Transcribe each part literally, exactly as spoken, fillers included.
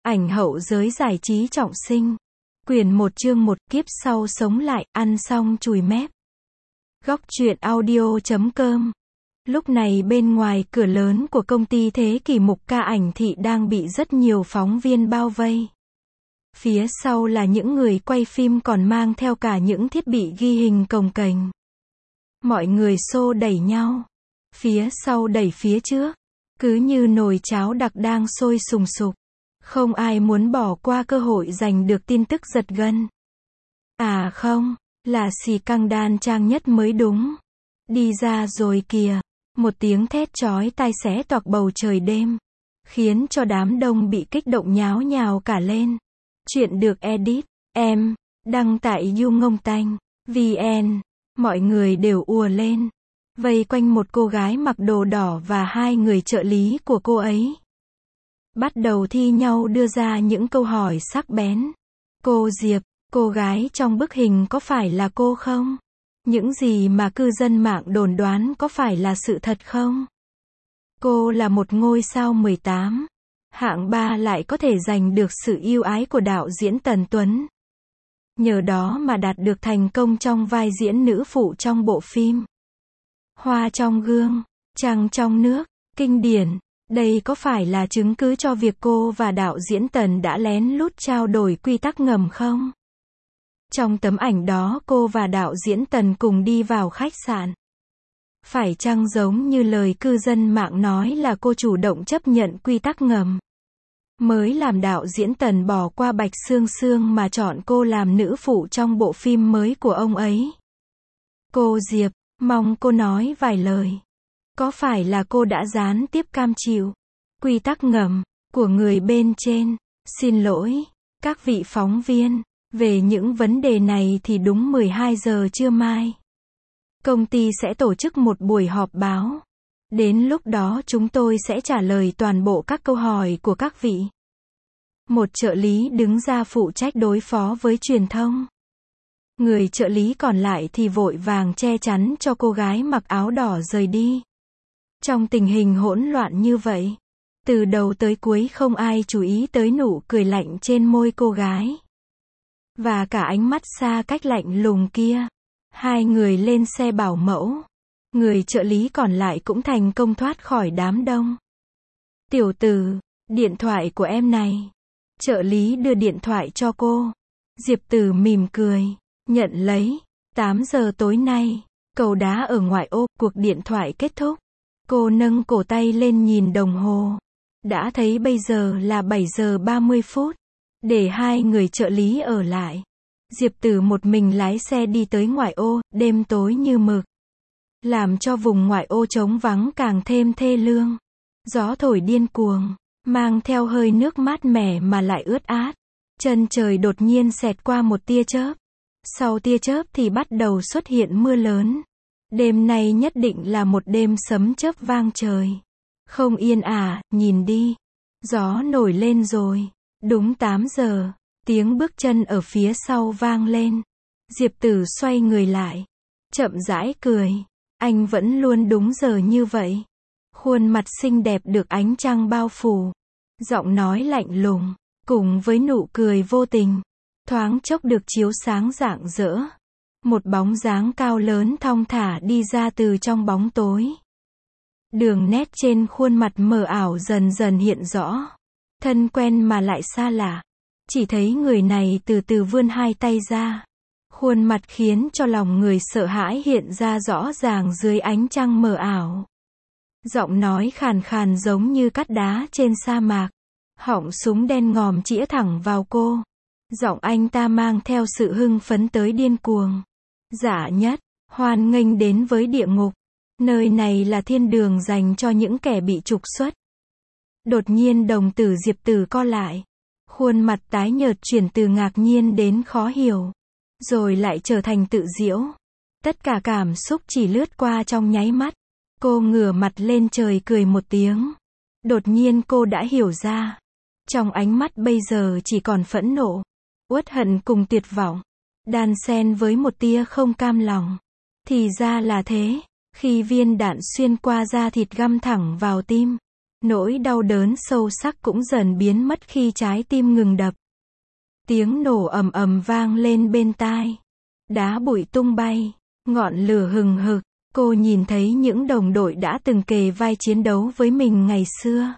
Ảnh hậu giới giải trí trọng sinh. Quyển một chương một, kiếp sau sống lại, ăn xong chùi mép. Góc truyện audio chấm com. Lúc này bên ngoài cửa lớn của công ty Thế Kỷ Mục Ca Ảnh Thị đang bị rất nhiều phóng viên bao vây. Phía sau là những người quay phim còn mang theo cả những thiết bị ghi hình cồng kềnh. Mọi người xô đẩy nhau. Phía sau đẩy phía trước. Cứ như nồi cháo đặc đang sôi sùng sục. Không ai muốn bỏ qua cơ hội giành được tin tức giật gân. À không, là xì căng đan trang nhất mới đúng. Đi ra rồi kìa. Một tiếng thét chói tai xé toạc bầu trời đêm. Khiến cho đám đông bị kích động nháo nhào cả lên. Chuyện được edit, em, đăng tại YouNgongTanh, vn. Mọi người đều ùa lên. Vây quanh một cô gái mặc đồ đỏ và hai người trợ lý của cô ấy. Bắt đầu thi nhau đưa ra những câu hỏi sắc bén. Cô Diệp, cô gái trong bức hình có phải là cô không? Những gì mà cư dân mạng đồn đoán có phải là sự thật không? Cô là một ngôi sao mười tám. Hạng ba lại có thể giành được sự yêu ái của đạo diễn Tần Tuấn. Nhờ đó mà đạt được thành công trong vai diễn nữ phụ trong bộ phim Hoa trong gương, Trăng trong nước, kinh điển. Đây có phải là chứng cứ cho việc cô và đạo diễn Tần đã lén lút trao đổi quy tắc ngầm không? Trong tấm ảnh đó cô và đạo diễn Tần cùng đi vào khách sạn. Phải chăng giống như lời cư dân mạng nói là cô chủ động chấp nhận quy tắc ngầm, mới làm đạo diễn Tần bỏ qua Bạch Sương Sương mà chọn cô làm nữ phụ trong bộ phim mới của ông ấy? Cô Diệp, mong cô nói vài lời. Có phải là cô đã gián tiếp cam chịu quy tắc ngầm của người bên trên? Xin lỗi, các vị phóng viên, về những vấn đề này thì đúng mười hai giờ trưa mai, công ty sẽ tổ chức một buổi họp báo. Đến lúc đó chúng tôi sẽ trả lời toàn bộ các câu hỏi của các vị. Một trợ lý đứng ra phụ trách đối phó với truyền thông. Người trợ lý còn lại thì vội vàng che chắn cho cô gái mặc áo đỏ rời đi. Trong tình hình hỗn loạn như vậy, từ đầu tới cuối không ai chú ý tới nụ cười lạnh trên môi cô gái. Và cả ánh mắt xa cách lạnh lùng kia. Hai người lên xe bảo mẫu. Người trợ lý còn lại cũng thành công thoát khỏi đám đông. Tiểu tử, điện thoại của em này. Trợ lý đưa điện thoại cho cô. Diệp Tử mỉm cười, nhận lấy. tám giờ tối nay, cầu đá ở ngoại ô, cuộc điện thoại kết thúc. Cô nâng cổ tay lên nhìn đồng hồ. Đã thấy bây giờ là bảy giờ ba mươi phút. Để hai người trợ lý ở lại. Diệp Tử một mình lái xe đi tới ngoại ô, đêm tối như mực. Làm cho vùng ngoại ô trống vắng càng thêm thê lương. Gió thổi điên cuồng, mang theo hơi nước mát mẻ mà lại ướt át. Chân trời đột nhiên xẹt qua một tia chớp. Sau tia chớp thì bắt đầu xuất hiện mưa lớn. Đêm nay nhất định là một đêm sấm chớp vang trời. Không yên à, nhìn đi. Gió nổi lên rồi. Đúng tám giờ, tiếng bước chân ở phía sau vang lên. Diệp Tử xoay người lại. Chậm rãi cười. Anh vẫn luôn đúng giờ như vậy. Khuôn mặt xinh đẹp được ánh trăng bao phủ. Giọng nói lạnh lùng, cùng với nụ cười vô tình. Thoáng chốc được chiếu sáng rạng rỡ. Một bóng dáng cao lớn thong thả đi ra từ trong bóng tối. Đường nét trên khuôn mặt mờ ảo dần dần hiện rõ. Thân quen mà lại xa lạ. Chỉ thấy người này từ từ vươn hai tay ra. Khuôn mặt khiến cho lòng người sợ hãi hiện ra rõ ràng dưới ánh trăng mờ ảo. Giọng nói khàn khàn giống như cắt đá trên sa mạc. Họng súng đen ngòm chĩa thẳng vào cô. Giọng anh ta mang theo sự hưng phấn tới điên cuồng. Dạ nhất, hoan nghênh đến với địa ngục. Nơi này là thiên đường dành cho những kẻ bị trục xuất. Đột nhiên đồng tử Diệp Tử co lại. Khuôn mặt tái nhợt chuyển từ ngạc nhiên đến khó hiểu. Rồi lại trở thành tự giễu. Tất cả cảm xúc chỉ lướt qua trong nháy mắt. Cô ngửa mặt lên trời cười một tiếng. Đột nhiên cô đã hiểu ra. Trong ánh mắt bây giờ chỉ còn phẫn nộ, uất hận cùng tuyệt vọng. Đan xen với một tia không cam lòng. Thì ra là thế. Khi viên đạn xuyên qua da thịt găm thẳng vào tim. Nỗi đau đớn sâu sắc cũng dần biến mất khi trái tim ngừng đập. Tiếng nổ ầm ầm vang lên bên tai. Đá bụi tung bay, ngọn lửa hừng hực. Cô nhìn thấy những đồng đội đã từng kề vai chiến đấu với mình ngày xưa.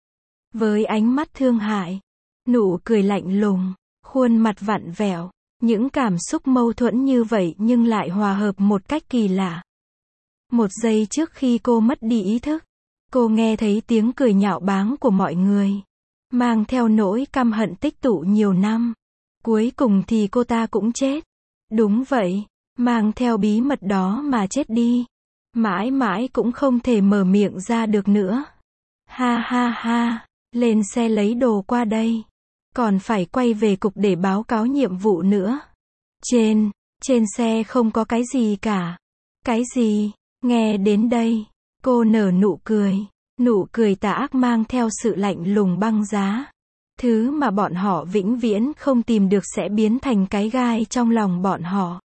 Với ánh mắt thương hại, nụ cười lạnh lùng, khuôn mặt vặn vẹo, những cảm xúc mâu thuẫn như vậy nhưng lại hòa hợp một cách kỳ lạ. Một giây trước khi cô mất đi ý thức, cô nghe thấy tiếng cười nhạo báng của mọi người, mang theo nỗi căm hận tích tụ nhiều năm. Cuối cùng thì cô ta cũng chết. Đúng vậy, mang theo bí mật đó mà chết đi. Mãi mãi cũng không thể mở miệng ra được nữa. Ha ha ha, lên xe lấy đồ qua đây. Còn phải quay về cục để báo cáo nhiệm vụ nữa. Trên, trên xe không có cái gì cả. Cái gì? Nghe đến đây, cô nở nụ cười. Nụ cười tà ác mang theo sự lạnh lùng băng giá. Thứ mà bọn họ vĩnh viễn không tìm được sẽ biến thành cái gai trong lòng bọn họ.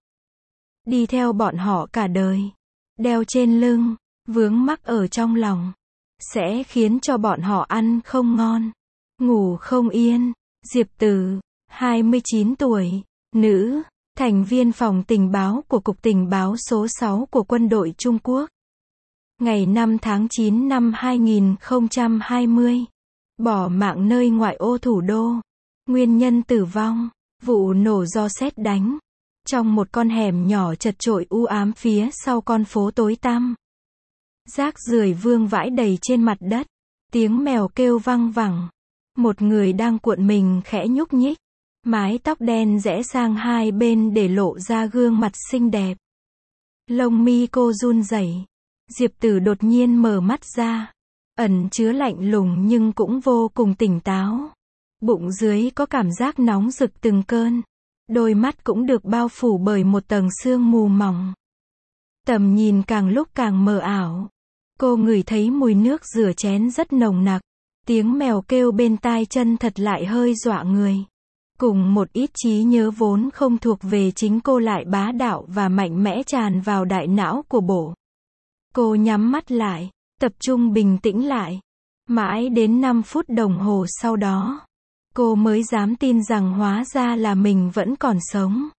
Đi theo bọn họ cả đời. Đeo trên lưng, vướng mắc ở trong lòng. Sẽ khiến cho bọn họ ăn không ngon, ngủ không yên. Diệp Tử, hai mươi chín tuổi, nữ, thành viên phòng tình báo của Cục Tình báo số sáu của quân đội Trung Quốc. Ngày năm tháng chín năm hai nghìn không trăm hai mươi. Bỏ mạng nơi ngoại ô thủ đô. Nguyên nhân tử vong, vụ nổ do sét đánh. Trong một con hẻm nhỏ chật chội u ám phía sau con phố tối tăm. Rác rưởi vương vãi đầy trên mặt đất. Tiếng mèo kêu văng vẳng. Một người đang cuộn mình khẽ nhúc nhích. Mái tóc đen rẽ sang hai bên để lộ ra gương mặt xinh đẹp. Lông mi cô run rẩy. Diệp Tử đột nhiên mở mắt ra. Ẩn chứa lạnh lùng nhưng cũng vô cùng tỉnh táo. Bụng dưới có cảm giác nóng rực từng cơn. Đôi mắt cũng được bao phủ bởi một tầng sương mù mỏng. Tầm nhìn càng lúc càng mờ ảo. Cô ngửi thấy mùi nước rửa chén rất nồng nặc. Tiếng mèo kêu bên tai chân thật lại hơi dọa người. Cùng một ít trí nhớ vốn không thuộc về chính cô lại bá đạo và mạnh mẽ tràn vào đại não của bổ. Cô nhắm mắt lại, tập trung bình tĩnh lại. Mãi đến năm phút đồng hồ sau đó, cô mới dám tin rằng hóa ra là mình vẫn còn sống.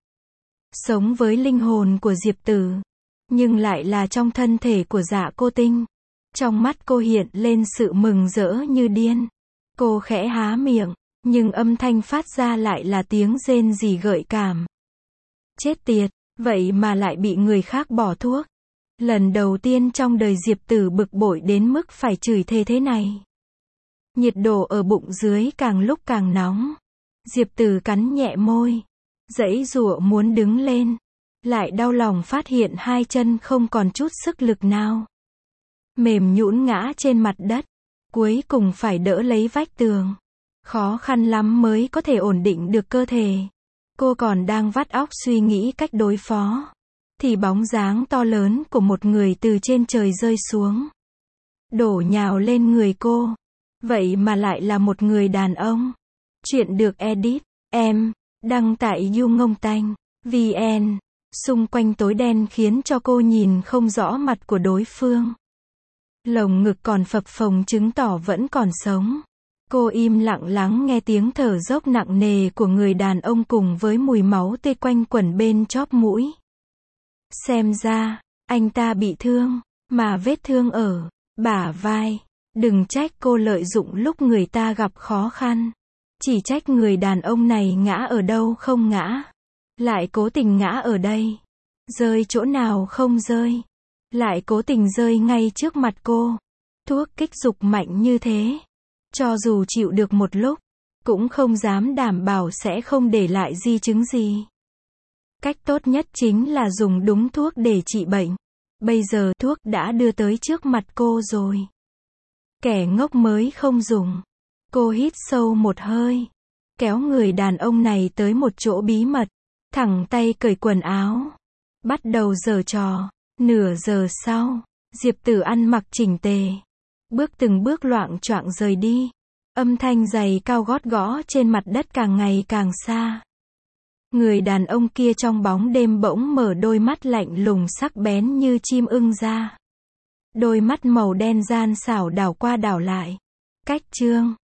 Sống với linh hồn của Diệp Tử, nhưng lại là trong thân thể của Dạ Cô Tinh. Trong mắt cô hiện lên sự mừng rỡ như điên. Cô khẽ há miệng, nhưng âm thanh phát ra lại là tiếng rên rỉ gợi cảm. Chết tiệt, vậy mà lại bị người khác bỏ thuốc. Lần đầu tiên trong đời Diệp Tử bực bội đến mức phải chửi thề thế này. Nhiệt độ ở bụng dưới càng lúc càng nóng. Diệp Tử cắn nhẹ môi, giãy giụa muốn đứng lên, lại đau lòng phát hiện hai chân không còn chút sức lực nào. Mềm nhũn ngã trên mặt đất, cuối cùng phải đỡ lấy vách tường. Khó khăn lắm mới có thể ổn định được cơ thể. Cô còn đang vắt óc suy nghĩ cách đối phó, thì bóng dáng to lớn của một người từ trên trời rơi xuống, đổ nhào lên người cô. Vậy mà lại là một người đàn ông. Chuyện được edit, em, đăng tại YouNgongTanh, vn. Xung quanh tối đen khiến cho cô nhìn không rõ mặt của đối phương. Lồng ngực còn phập phồng chứng tỏ vẫn còn sống. Cô im lặng lắng nghe tiếng thở dốc nặng nề của người đàn ông cùng với mùi máu tươi quanh quẩn bên chóp mũi. Xem ra, anh ta bị thương, mà vết thương ở bả vai. Đừng trách cô lợi dụng lúc người ta gặp khó khăn. Chỉ trách người đàn ông này ngã ở đâu không ngã, lại cố tình ngã ở đây. Rơi chỗ nào không rơi, lại cố tình rơi ngay trước mặt cô. Thuốc kích dục mạnh như thế, cho dù chịu được một lúc, cũng không dám đảm bảo sẽ không để lại di chứng gì. Cách tốt nhất chính là dùng đúng thuốc để trị bệnh. Bây giờ thuốc đã đưa tới trước mặt cô rồi. Kẻ ngốc mới không dùng. Cô hít sâu một hơi, kéo người đàn ông này tới một chỗ bí mật, thẳng tay cởi quần áo, bắt đầu giở trò. Nửa giờ sau, Diệp Tử ăn mặc chỉnh tề, bước từng bước loạng choạng rời đi. Âm thanh giày cao gót gõ trên mặt đất càng ngày càng xa. Người đàn ông kia trong bóng đêm bỗng mở đôi mắt lạnh lùng sắc bén như chim ưng ra. Đôi mắt màu đen gian xảo đảo qua đảo lại. Cách chương